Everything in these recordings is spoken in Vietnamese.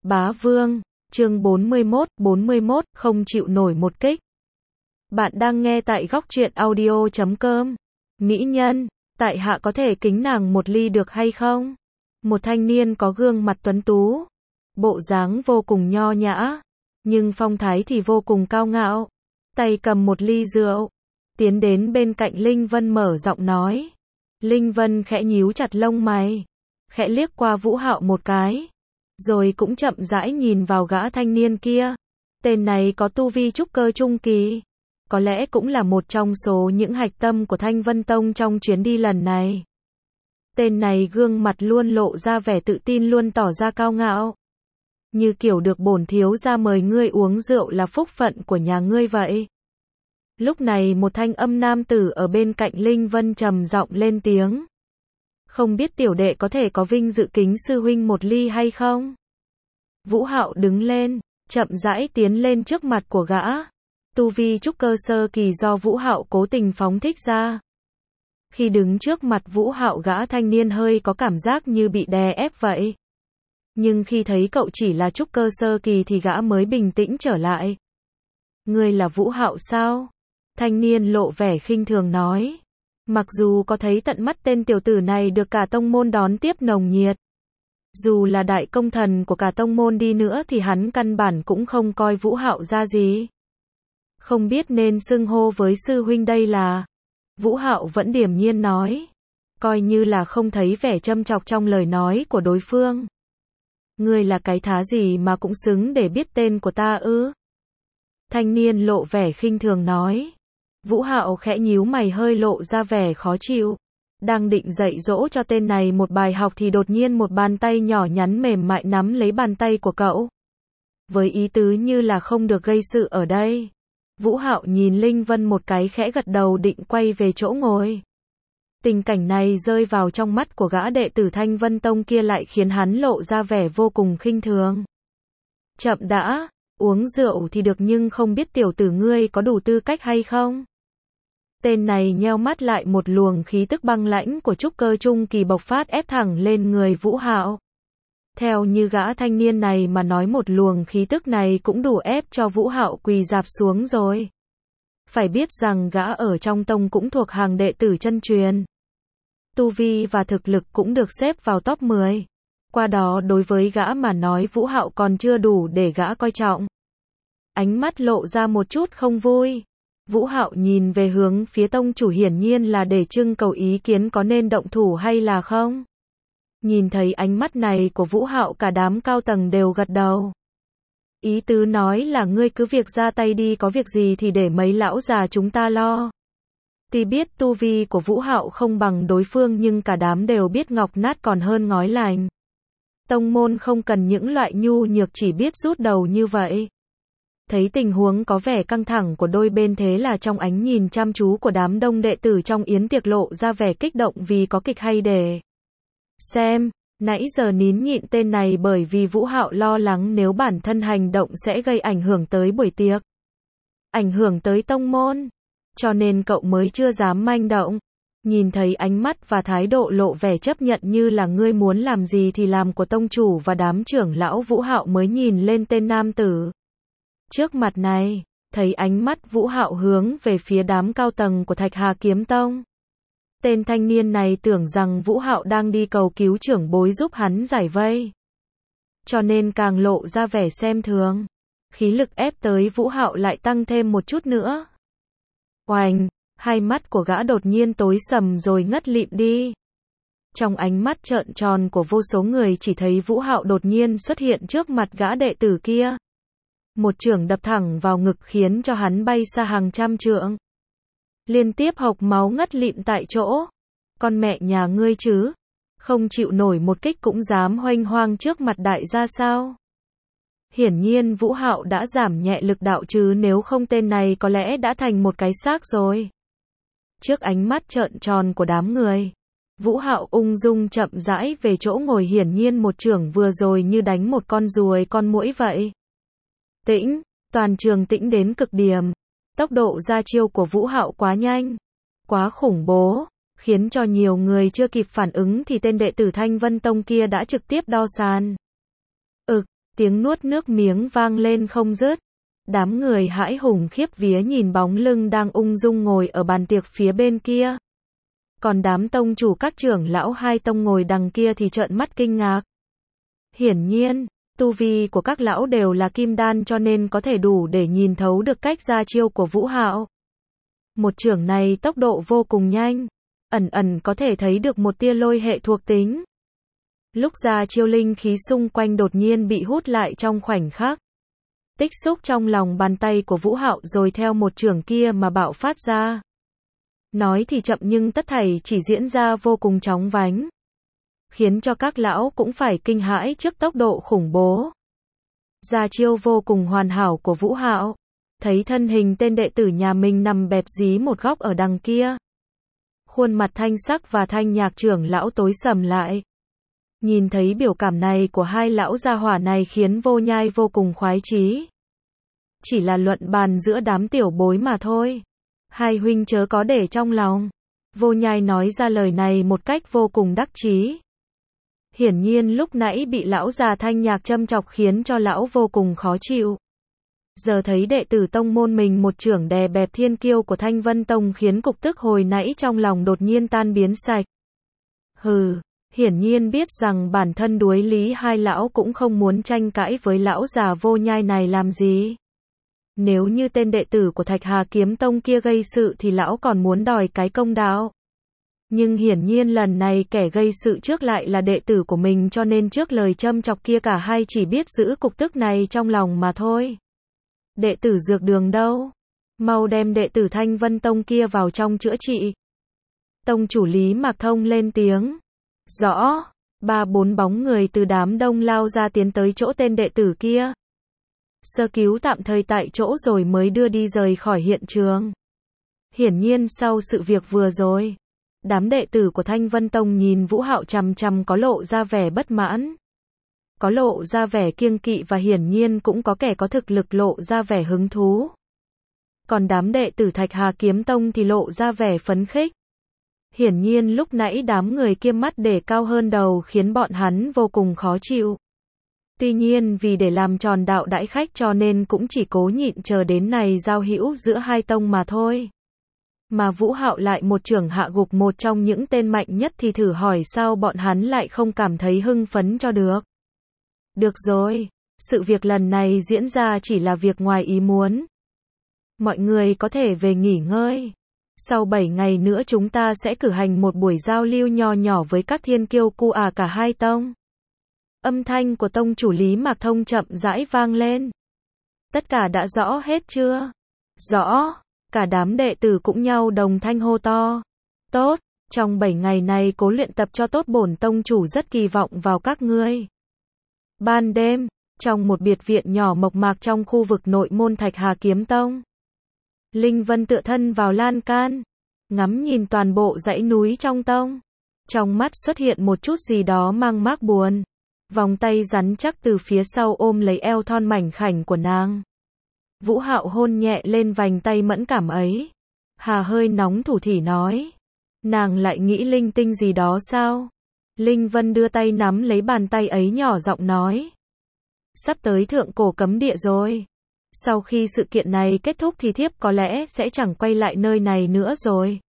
Bá Vương, chương 41, không chịu nổi một kích. Bạn đang nghe tại Góc Truyện Audio.com. Mỹ nhân, tại hạ có thể kính nàng một ly được hay không? Một thanh niên có gương mặt tuấn tú, bộ dáng vô cùng nho nhã, nhưng phong thái thì vô cùng cao ngạo. Tay cầm một ly rượu, tiến đến bên cạnh Linh Vân mở giọng nói. Linh Vân khẽ nhíu chặt lông mày, khẽ liếc qua Vũ Hạo một cái, rồi cũng chậm rãi nhìn vào gã thanh niên kia. Tên này có tu vi trúc cơ trung kỳ, có lẽ cũng là một trong số những hạch tâm của Thanh Vân Tông trong chuyến đi lần này. Tên này gương mặt luôn lộ ra vẻ tự tin, luôn tỏ ra cao ngạo, như kiểu được bổn thiếu gia mời ngươi uống rượu là phúc phận của nhà ngươi vậy. Lúc này một thanh âm nam tử ở bên cạnh Linh Vân trầm giọng lên tiếng. Không biết tiểu đệ có thể có vinh dự kính sư huynh một ly hay không? Vũ Hạo đứng lên, chậm rãi tiến lên trước mặt của gã. Tu vi trúc cơ sơ kỳ do Vũ Hạo cố tình phóng thích ra. Khi đứng trước mặt Vũ Hạo, gã thanh niên hơi có cảm giác như bị đè ép vậy. Nhưng khi thấy cậu chỉ là trúc cơ sơ kỳ thì gã mới bình tĩnh trở lại. Ngươi là Vũ Hạo sao? Thanh niên lộ vẻ khinh thường nói. Mặc dù có thấy tận mắt tên tiểu tử này được cả tông môn đón tiếp nồng nhiệt, dù là đại công thần của cả tông môn đi nữa thì hắn căn bản cũng không coi Vũ Hạo ra gì. Không biết nên xưng hô với sư huynh đây là. Vũ Hạo vẫn điềm nhiên nói, coi như là không thấy vẻ châm chọc trong lời nói của đối phương. Ngươi là cái thá gì mà cũng xứng để biết tên của ta ư? Thanh niên lộ vẻ khinh thường nói. Vũ Hạo khẽ nhíu mày, hơi lộ ra vẻ khó chịu. Đang định dạy dỗ cho tên này một bài học thì đột nhiên một bàn tay nhỏ nhắn mềm mại nắm lấy bàn tay của cậu. Với ý tứ như là không được gây sự ở đây. Vũ Hạo nhìn Linh Vân một cái, khẽ gật đầu định quay về chỗ ngồi. Tình cảnh này rơi vào trong mắt của gã đệ tử Thanh Vân Tông kia lại khiến hắn lộ ra vẻ vô cùng khinh thường. Chậm đã, uống rượu thì được nhưng không biết tiểu tử ngươi có đủ tư cách hay không? Tên này nheo mắt lại, một luồng khí tức băng lãnh của trúc cơ trung kỳ bộc phát ép thẳng lên người Vũ Hạo. Theo như gã thanh niên này mà nói, một luồng khí tức này cũng đủ ép cho Vũ Hạo quỳ rạp xuống rồi. Phải biết rằng gã ở trong tông cũng thuộc hàng đệ tử chân truyền. Tu vi và thực lực cũng được xếp vào top 10. Qua đó đối với gã mà nói, Vũ Hạo còn chưa đủ để gã coi trọng. Ánh mắt lộ ra một chút không vui. Vũ Hạo nhìn về hướng phía tông chủ, hiển nhiên là để trưng cầu ý kiến có nên động thủ hay là không. Nhìn thấy ánh mắt này của Vũ Hạo, cả đám cao tầng đều gật đầu. Ý tứ nói là ngươi cứ việc ra tay đi, có việc gì thì để mấy lão già chúng ta lo. Tuy biết tu vi của Vũ Hạo không bằng đối phương nhưng cả đám đều biết ngọc nát còn hơn ngói lành. Tông môn không cần những loại nhu nhược chỉ biết rút đầu như vậy. Thấy tình huống có vẻ căng thẳng của đôi bên, thế là trong ánh nhìn chăm chú của đám đông đệ tử trong yến tiệc lộ ra vẻ kích động vì có kịch hay để xem. Nãy giờ nín nhịn tên này bởi vì Vũ Hạo lo lắng nếu bản thân hành động sẽ gây ảnh hưởng tới buổi tiệc, ảnh hưởng tới tông môn, cho nên cậu mới chưa dám manh động. Nhìn thấy ánh mắt và thái độ lộ vẻ chấp nhận như là ngươi muốn làm gì thì làm của tông chủ và đám trưởng lão, Vũ Hạo mới nhìn lên tên nam tử trước mặt này. Thấy ánh mắt Vũ Hạo hướng về phía đám cao tầng của Thạch Hà Kiếm Tông. Tên thanh niên này tưởng rằng Vũ Hạo đang đi cầu cứu trưởng bối giúp hắn giải vây, cho nên càng lộ ra vẻ xem thường. Khí lực ép tới Vũ Hạo lại tăng thêm một chút nữa. Oành, hai mắt của gã đột nhiên tối sầm rồi ngất lịm đi. Trong ánh mắt trợn tròn của vô số người chỉ thấy Vũ Hạo đột nhiên xuất hiện trước mặt gã đệ tử kia. Một chưởng đập thẳng vào ngực khiến cho hắn bay xa hàng trăm trượng. Liên tiếp hộc máu ngất lịm tại chỗ. Con mẹ nhà ngươi chứ, không chịu nổi một kích cũng dám hoành hoang trước mặt đại gia sao? Hiển nhiên Vũ Hạo đã giảm nhẹ lực đạo chứ nếu không tên này có lẽ đã thành một cái xác rồi. Trước ánh mắt trợn tròn của đám người, Vũ Hạo ung dung chậm rãi về chỗ ngồi, hiển nhiên một chưởng vừa rồi như đánh một con ruồi con muỗi vậy. Tĩnh, toàn trường tĩnh đến cực điểm. Tốc độ ra chiêu của Vũ Hạo quá nhanh, quá khủng bố, khiến cho nhiều người chưa kịp phản ứng thì tên đệ tử Thanh Vân Tông kia đã trực tiếp đo sàn. Tiếng nuốt nước miếng vang lên không dứt. Đám người hãi hùng khiếp vía nhìn bóng lưng đang ung dung ngồi ở bàn tiệc phía bên kia. Còn đám tông chủ các trưởng lão hai tông ngồi đằng kia thì trợn mắt kinh ngạc. Hiển nhiên, tu vi của các lão đều là kim đan cho nên có thể đủ để nhìn thấu được cách ra chiêu của Vũ Hạo. Một chưởng này tốc độ vô cùng nhanh, ẩn ẩn có thể thấy được một tia lôi hệ thuộc tính. Lúc ra chiêu linh khí xung quanh đột nhiên bị hút lại trong khoảnh khắc. Tích xúc trong lòng bàn tay của Vũ Hạo rồi theo một chưởng kia mà bạo phát ra. Nói thì chậm nhưng tất thảy chỉ diễn ra vô cùng chóng vánh, khiến cho các lão cũng phải kinh hãi trước tốc độ khủng bố. Ra chiêu vô cùng hoàn hảo của Vũ Hạo, thấy thân hình tên đệ tử nhà mình nằm bẹp dí một góc ở đằng kia. Khuôn mặt Thanh Sắc và Thanh Nhạc trưởng lão tối sầm lại. Nhìn thấy biểu cảm này của hai lão gia hỏa này khiến Vô Nhai vô cùng khoái chí. Chỉ là luận bàn giữa đám tiểu bối mà thôi. Hai huynh chớ có để trong lòng. Vô Nhai nói ra lời này một cách vô cùng đắc chí. Hiển nhiên lúc nãy bị lão già Thanh Nhạc châm chọc khiến cho lão vô cùng khó chịu. Giờ thấy đệ tử tông môn mình một chưởng đè bẹp thiên kiêu của Thanh Vân Tông khiến cục tức hồi nãy trong lòng đột nhiên tan biến sạch. Hừ, hiển nhiên biết rằng bản thân đuối lý hai lão cũng không muốn tranh cãi với lão già Vô Nhai này làm gì. Nếu như tên đệ tử của Thạch Hà Kiếm Tông kia gây sự thì lão còn muốn đòi cái công đạo. Nhưng hiển nhiên lần này kẻ gây sự trước lại là đệ tử của mình cho nên trước lời châm chọc kia cả hai chỉ biết giữ cục tức này trong lòng mà thôi. Đệ tử Dược Đường đâu? Mau đem đệ tử Thanh Vân Tông kia vào trong chữa trị. Tông chủ Lý Mạc Thông lên tiếng. Rõ. 3-4 bóng người từ đám đông lao ra tiến tới chỗ tên đệ tử kia. Sơ cứu tạm thời tại chỗ rồi mới đưa đi rời khỏi hiện trường. Hiển nhiên sau sự việc vừa rồi, đám đệ tử của Thanh Vân Tông nhìn Vũ Hạo chằm chằm có lộ ra vẻ bất mãn. Có lộ ra vẻ kiêng kỵ và hiển nhiên cũng có kẻ có thực lực lộ ra vẻ hứng thú. Còn đám đệ tử Thạch Hà Kiếm Tông thì lộ ra vẻ phấn khích. Hiển nhiên lúc nãy đám người kia mắt để cao hơn đầu khiến bọn hắn vô cùng khó chịu. Tuy nhiên vì để làm tròn đạo đãi khách cho nên cũng chỉ cố nhịn chờ đến này giao hữu giữa hai tông mà thôi. Mà Vũ Hạo lại một chưởng hạ gục một trong những tên mạnh nhất thì thử hỏi sao bọn hắn lại không cảm thấy hưng phấn cho được. Được rồi, sự việc lần này diễn ra chỉ là việc ngoài ý muốn. Mọi người có thể về nghỉ ngơi. Sau 7 ngày nữa chúng ta sẽ cử hành một buổi giao lưu nho nhỏ với các thiên kiêu cu cả hai tông. Âm thanh của tông chủ Lý Mạc Thông chậm rãi vang lên. Tất cả đã rõ hết chưa? Rõ. Cả đám đệ tử cũng nhau đồng thanh hô to. Tốt, trong 7 ngày này cố luyện tập cho tốt, bổn tông chủ rất kỳ vọng vào các ngươi. Ban đêm, trong một biệt viện nhỏ mộc mạc trong khu vực nội môn Thạch Hà Kiếm Tông. Linh Vân tựa thân vào lan can, ngắm nhìn toàn bộ dãy núi trong tông. Trong mắt xuất hiện một chút gì đó mang mác buồn. Vòng tay rắn chắc từ phía sau ôm lấy eo thon mảnh khảnh của nàng. Vũ Hạo hôn nhẹ lên vành tay mẫn cảm ấy. Hà hơi nóng thủ thỉ nói. Nàng lại nghĩ linh tinh gì đó sao? Linh Vân đưa tay nắm lấy bàn tay ấy nhỏ giọng nói. Sắp tới thượng cổ cấm địa rồi. Sau khi sự kiện này kết thúc thì thiếp có lẽ sẽ chẳng quay lại nơi này nữa rồi.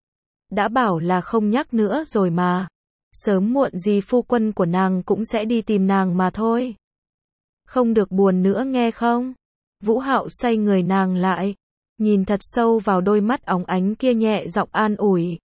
Đã bảo là không nhắc nữa rồi mà. Sớm muộn gì phu quân của nàng cũng sẽ đi tìm nàng mà thôi. Không được buồn nữa nghe không? Vũ Hạo xoay người nàng lại, nhìn thật sâu vào đôi mắt óng ánh kia nhẹ giọng an ủi.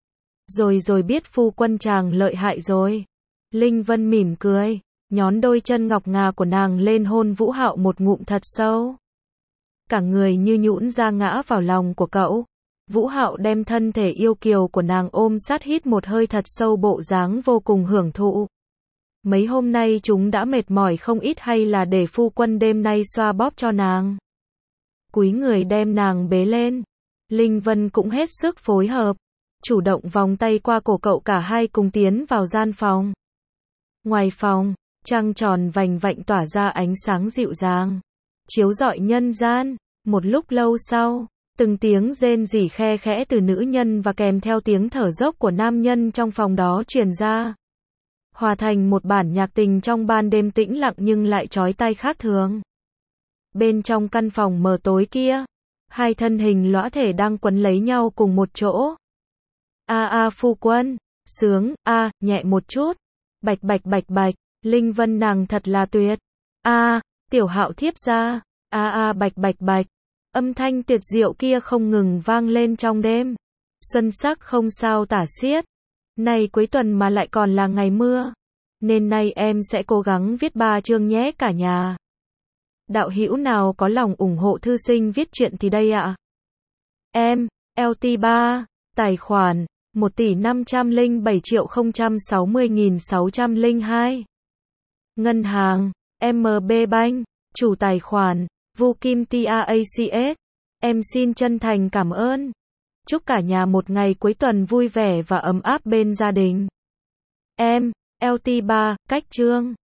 Rồi biết phu quân chàng lợi hại rồi. Linh Vân mỉm cười, nhón đôi chân ngọc ngà của nàng lên hôn Vũ Hạo một ngụm thật sâu. Cả người như nhũn ra ngã vào lòng của cậu. Vũ Hạo đem thân thể yêu kiều của nàng ôm sát hít một hơi thật sâu, bộ dáng vô cùng hưởng thụ. Mấy hôm nay chúng đã mệt mỏi không ít hay là để phu quân đêm nay xoa bóp cho nàng. Cúi người đem nàng bế lên. Linh Vân cũng hết sức phối hợp, chủ động vòng tay qua cổ cậu, cả hai cùng tiến vào gian phòng. Ngoài phòng, trăng tròn vành vạnh tỏa ra ánh sáng dịu dàng, chiếu rọi nhân gian. Một lúc lâu sau, từng tiếng rên rỉ khe khẽ từ nữ nhân và kèm theo tiếng thở dốc của nam nhân trong phòng đó truyền ra. hòa thành một bản nhạc tình trong ban đêm tĩnh lặng nhưng lại chói tai khác thường. Bên trong căn phòng mờ tối kia, hai thân hình lõa thể đang quấn lấy nhau cùng một chỗ. Phu quân, sướng, nhẹ một chút. Bạch bạch bạch bạch, Linh Vân nàng thật là tuyệt. Tiểu Hạo thiếp ra. Bạch bạch bạch. Âm thanh tuyệt diệu kia không ngừng vang lên trong đêm. Xuân sắc không sao tả xiết. Này cuối tuần mà lại còn là ngày mưa, nên nay em sẽ cố gắng viết 3 chương nhé cả nhà. Đạo hữu nào có lòng ủng hộ thư sinh viết truyện thì đây ạ. Em, LT3, tài khoản 1.507.060.602. Ngân hàng, MB Bank, chủ tài khoản, Vu Kim TAACS. Em xin chân thành cảm ơn. Chúc cả nhà một ngày cuối tuần vui vẻ và ấm áp bên gia đình. Em, LT3, cách chương.